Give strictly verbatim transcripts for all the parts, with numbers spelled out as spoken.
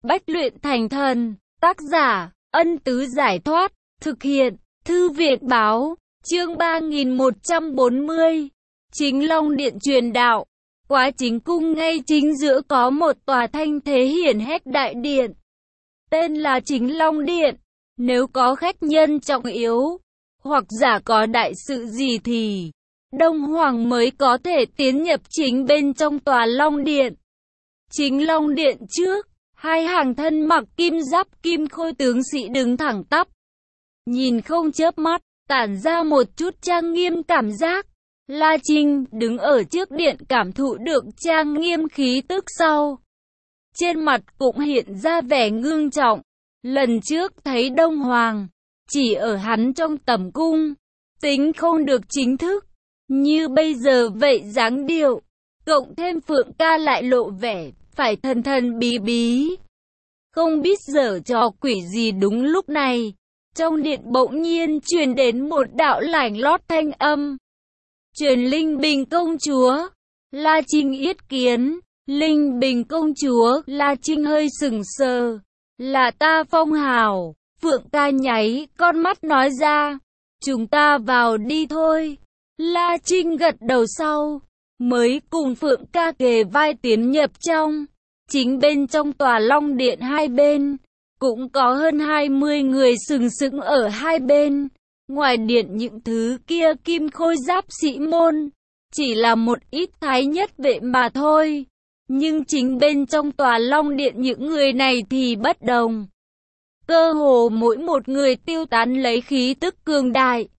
Bách luyện thành thần. Tác giả, Ân Tứ Giải Thoát. Thực hiện, Thư Việt Báo. Chương ba nghìn một trăm bốn mươi. Chính Long Điện truyền đạo. Quá chính cung ngay chính giữa có một tòa thanh thế hiển hách đại điện. Tên là Chính Long Điện. Nếu có khách nhân trọng yếu, hoặc giả có đại sự gì thì Đông Hoàng mới có thể tiến nhập chính bên trong tòa Long Điện. Chính Long Điện trước, hai hàng thân mặc kim giáp kim khôi tướng sĩ đứng thẳng tắp, nhìn không chớp mắt, tản ra một chút trang nghiêm cảm giác. La Trinh đứng ở trước điện cảm thụ được trang nghiêm khí tức sau, trên mặt cũng hiện ra vẻ ngưng trọng. Lần trước thấy Đông Hoàng, chỉ ở hắn trong tầm cung, tính không được chính thức, như bây giờ vậy dáng điệu, cộng thêm Phượng ca lại lộ vẻ, phải thần thần bí bí, không biết giở trò quỷ gì. Đúng lúc này, trong điện bỗng nhiên truyền đến một đạo lảnh lót thanh âm. Truyền Linh Bình công chúa. La Trinh yết kiến. Linh Bình công chúa. La Trinh hơi sừng sờ. Là ta Phong Hào. Phượng ca nháy con mắt nói ra. Chúng ta vào đi thôi. La Trinh gật đầu sau, mới cùng Phượng ca kề vai tiến nhập trong. Chính bên trong tòa Long Điện hai bên, cũng có hơn hai mươi người sừng sững ở hai bên. Ngoài điện những thứ kia kim khôi giáp sĩ môn, chỉ là một ít thái nhất vệ mà thôi. Nhưng chính bên trong tòa Long Điện những người này thì bất đồng. Cơ hồ mỗi một người tiêu tán lấy khí tức cường đại.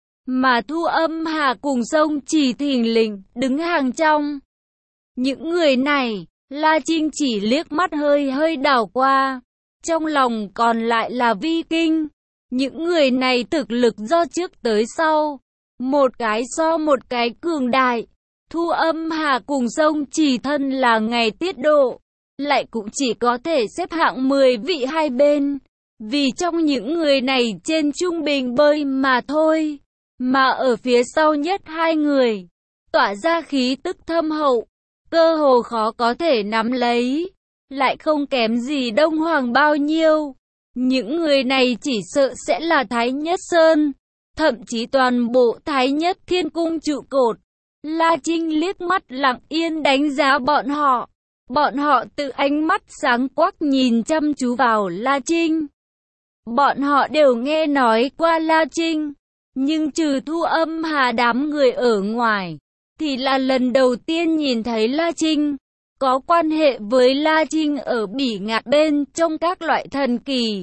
Mà Thu Âm Hà cùng Sông Chỉ thình lình đứng hàng trong. Những người này, La Trinh chỉ liếc mắt hơi hơi đảo qua. Trong lòng còn lại là vi kinh. Những người này thực lực do trước tới sau, một cái so một cái cường đại. Thu Âm Hà cùng Sông Chỉ thân là ngày tiết độ, lại cũng chỉ có thể xếp hạng mười vị hai bên. Vì trong những người này trên trung bình bơi mà thôi. Mà ở phía sau nhất hai người, tỏa ra khí tức thâm hậu, cơ hồ khó có thể nắm lấy, lại không kém gì Đông Hoàng bao nhiêu. Những người này chỉ sợ sẽ là Thái Nhất Sơn, thậm chí toàn bộ Thái Nhất Thiên Cung trụ cột. La Trinh liếc mắt lặng yên đánh giá bọn họ. Bọn họ tự ánh mắt sáng quắc nhìn chăm chú vào La Trinh. Bọn họ đều nghe nói qua La Trinh, nhưng trừ Thu Âm Hà đám người ở ngoài, thì là lần đầu tiên nhìn thấy La Trinh. Có quan hệ với La Trinh ở bỉ ngạn bên trong các loại thần kỳ.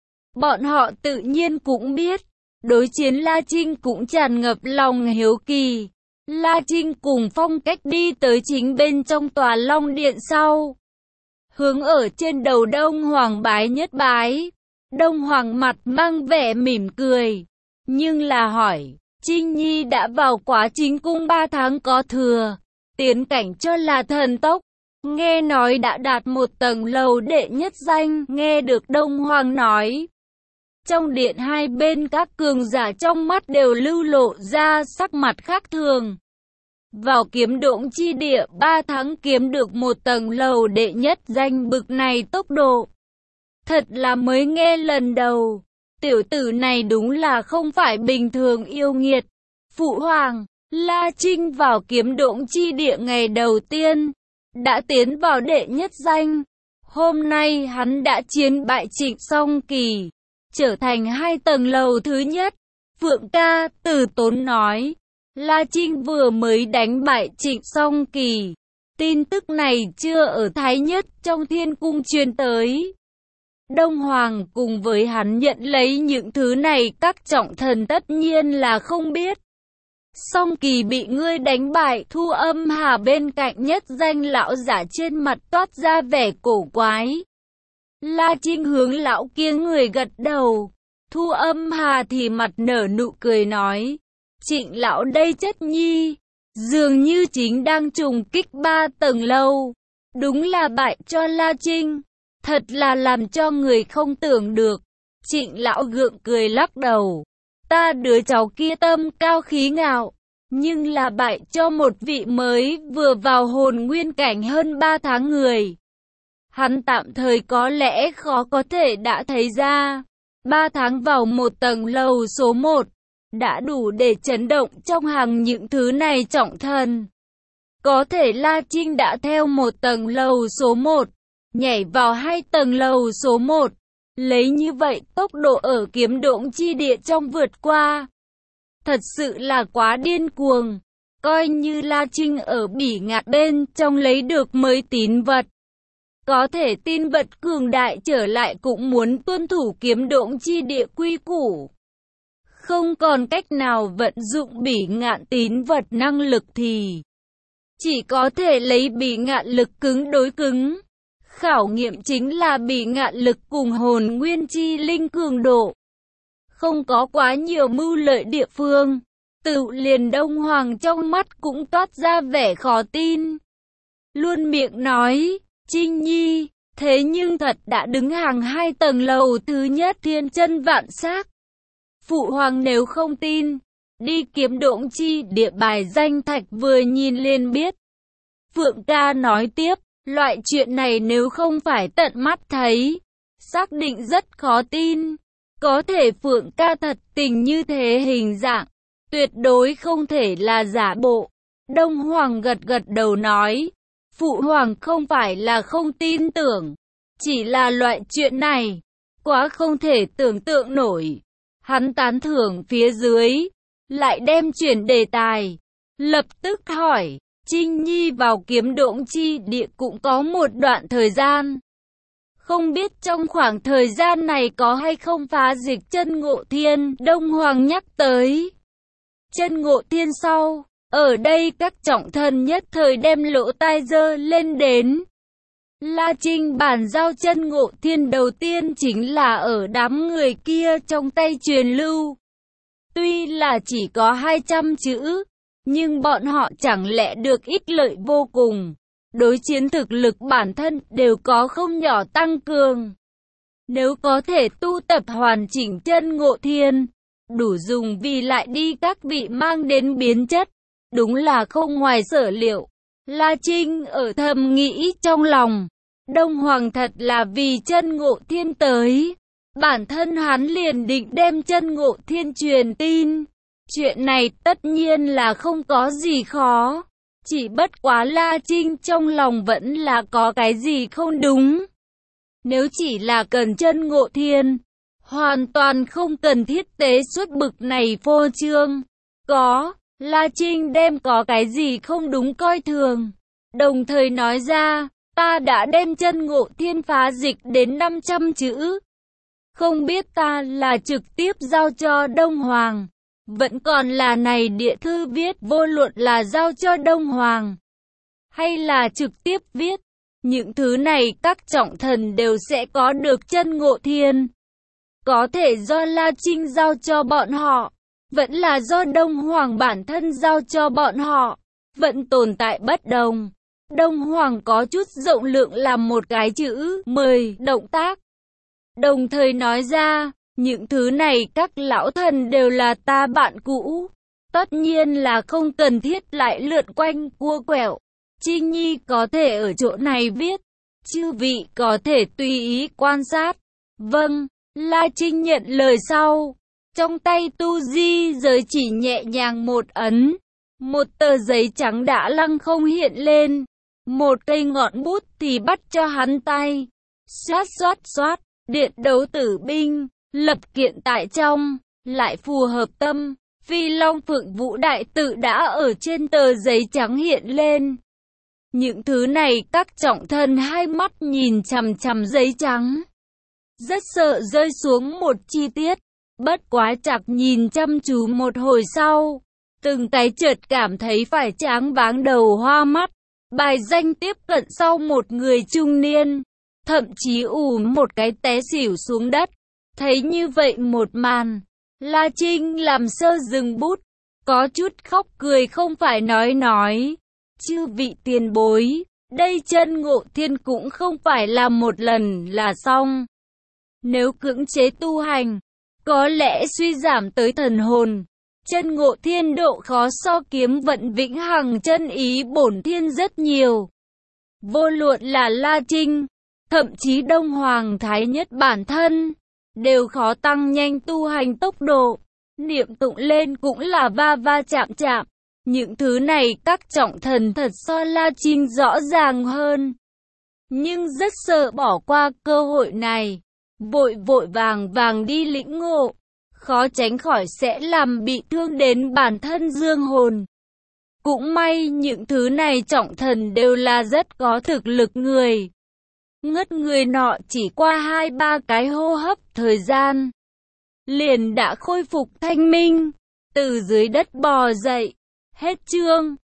Bọn họ tự nhiên cũng biết, đối chiến La Trinh cũng tràn ngập lòng hiếu kỳ. La Trinh cùng Phong Cách đi tới chính bên trong tòa Long Điện sau, hướng ở trên đầu Đông Hoàng bái nhất bái. Đông Hoàng mặt mang vẻ mỉm cười, nhưng là hỏi, Trinh Nhi đã vào Quá Chính cung ba tháng có thừa, tiến cảnh cho là thần tốc, nghe nói đã đạt một tầng lầu đệ nhất danh. Nghe được Đông Hoàng nói, trong điện hai bên các cường giả trong mắt đều lưu lộ ra sắc mặt khác thường. Vào kiếm độn chi địa ba tháng kiếm được một tầng lầu đệ nhất danh, bực này tốc độ, thật là mới nghe lần đầu. Tiểu tử này đúng là không phải bình thường yêu nghiệt. Phụ hoàng, La Trinh vào kiếm độn chi địa ngày đầu tiên, đã tiến vào đệ nhất danh. Hôm nay hắn đã chiến bại Trịnh Song Kỳ, trở thành hai tầng lầu thứ nhất. Phượng ca Từ Tốn nói, La Trinh vừa mới đánh bại Trịnh Song Kỳ. Tin tức này chưa ở Thái Nhất trong Thiên Cung truyền tới. Đông Hoàng cùng với hắn nhận lấy những thứ này, các trọng thần tất nhiên là không biết. Song Kỳ bị ngươi đánh bại. Thu Âm Hà bên cạnh nhất danh lão giả trên mặt toát ra vẻ cổ quái. La Trinh hướng lão kia người gật đầu. Thu Âm Hà thì mặt nở nụ cười nói, Trịnh lão đây chất nhi, dường như chính đang trùng kích ba tầng lâu, đúng là bại cho La Trinh, thật là làm cho người không tưởng được. Trịnh lão gượng cười lắc đầu, ta đứa cháu kia tâm cao khí ngạo, nhưng là bại cho một vị mới vừa vào hồn nguyên cảnh hơn ba tháng người. hắn tạm thời có lẽ khó có thể đã thấy ra. Ba tháng vào một tầng lầu số một, đã đủ để chấn động trong hàng những thứ này trọng thần. Có thể La Trinh đã theo một tầng lầu số một, nhảy vào hai tầng lầu số một. Lấy như vậy tốc độ ở kiếm độn chi địa trong vượt qua. Thật sự là quá điên cuồng. Coi như La Trinh ở bỉ ngạn bên trong lấy được mới tín vật. Có thể tín vật cường đại trở lại cũng muốn tuân thủ kiếm độn chi địa quy củ. Không còn cách nào vận dụng bỉ ngạn tín vật năng lực thì chỉ có thể lấy bỉ ngạn lực cứng đối cứng. Khảo nghiệm chính là bỉ ngạn lực cùng hồn nguyên chi linh cường độ. Không có quá nhiều mưu lợi địa phương. Tự liền Đông Hoàng trong mắt cũng toát ra vẻ khó tin. Luôn miệng nói, Trinh Nhi, thế nhưng thật đã đứng hàng hai tầng lầu thứ nhất thiên chân vạn xác. Phụ hoàng nếu không tin, đi kiếm độn chi địa bài danh thạch vừa nhìn liền biết. Phượng ca nói tiếp, loại chuyện này nếu không phải tận mắt thấy, xác định rất khó tin. Có thể Phượng ca thật tình như thế hình dạng, tuyệt đối không thể là giả bộ. Đông Hoàng gật gật đầu nói, phụ hoàng không phải là không tin tưởng, chỉ là loại chuyện này, quá không thể tưởng tượng nổi. Hắn tán thưởng phía dưới, lại đem chuyển đề tài, lập tức hỏi, Trinh Nhi vào kiếm độn chi địa cũng có một đoạn thời gian. Không biết trong khoảng thời gian này có hay không phá dịch chân ngộ thiên, Đông Hoàng nhắc tới. Chân ngộ thiên sau, ở đây các trọng thần nhất thời đem lỗ tai giơ lên đến. La Trinh bàn giao chân ngộ thiên đầu tiên chính là ở đám người kia trong tay truyền lưu. Tuy là chỉ có hai trăm chữ, nhưng bọn họ chẳng lẽ được ích lợi vô cùng. Đối chiến thực lực bản thân đều có không nhỏ tăng cường. Nếu có thể tu tập hoàn chỉnh chân ngộ thiên, đủ dùng vì lại đi các vị mang đến biến chất. Đúng là không ngoài sở liệu. La Trinh ở thầm nghĩ trong lòng. Đông Hoàng thật là vì chân ngộ thiên tới. Bản thân hắn liền định đem chân ngộ thiên truyền tin. Chuyện này tất nhiên là không có gì khó. Chỉ bất quá La Trinh trong lòng vẫn là có cái gì không đúng. Nếu chỉ là cần chân ngộ thiên, hoàn toàn không cần thiết tế xuất bực này phô trương. Có, La Trinh đem có cái gì không đúng coi thường. Đồng thời nói ra, ta đã đem chân ngộ thiên phá dịch đến năm trăm chữ. Không biết ta là trực tiếp giao cho Đông Hoàng, vẫn còn là này địa thư viết vô luận là giao cho Đông Hoàng, hay là trực tiếp viết. Những thứ này các trọng thần đều sẽ có được chân ngộ thiên. Có thể do La Trinh giao cho bọn họ, vẫn là do Đông Hoàng bản thân giao cho bọn họ, vẫn tồn tại bất đồng. Đông Hoàng có chút rộng lượng làm một cái chữ mười động tác. Đồng thời nói ra, những thứ này các lão thần đều là ta bạn cũ. Tất nhiên là không cần thiết lại lượn quanh cua quẹo. Trinh Nhi có thể ở chỗ này viết, chư vị có thể tùy ý quan sát. Vâng, La Trinh nhận lời sau. Trong tay tu di giới chỉ nhẹ nhàng một ấn. Một tờ giấy trắng đã lăng không hiện lên. Một cây ngọn bút thì bắt cho hắn tay. Xoát xoát xoát, điện đấu tử binh, lập kiện tại trong, lại phù hợp tâm. Phi Long Phượng Vũ Đại Tự đã ở trên tờ giấy trắng hiện lên. Những thứ này các trọng thân hai mắt nhìn chằm chằm giấy trắng. Rất sợ rơi xuống một chi tiết. Bất quá chặt nhìn chăm chú một hồi sau. Từng cái chợt cảm thấy phải tráng váng đầu hoa mắt. Bài danh tiếp cận sau một người trung niên. Thậm chí ù một cái té xỉu xuống đất. Thấy như vậy một màn, La Trinh làm sơ dừng bút. Có chút khóc cười không phải nói nói. Chư vị tiền bối, đây chân ngộ thiên cũng không phải là một lần là xong. Nếu cưỡng chế tu hành, có lẽ suy giảm tới thần hồn. Chân ngộ thiên độ khó so kiếm vận vĩnh hằng chân ý bổn thiên rất nhiều. Vô luận là La Trinh, thậm chí Đông Hoàng Thái Nhất bản thân, đều khó tăng nhanh tu hành tốc độ. Niệm tụng lên cũng là va va chạm chạm. Những thứ này các trọng thần thật so La Trinh rõ ràng hơn. Nhưng rất sợ bỏ qua cơ hội này. Vội vội vàng vàng đi lĩnh ngộ. Khó tránh khỏi sẽ làm bị thương đến bản thân dương hồn. Cũng may những thứ này trọng thần đều là rất có thực lực người. Ngất người nọ chỉ qua hai ba cái hô hấp thời gian. Liền đã khôi phục thanh minh. Từ dưới đất bò dậy. Hết chương.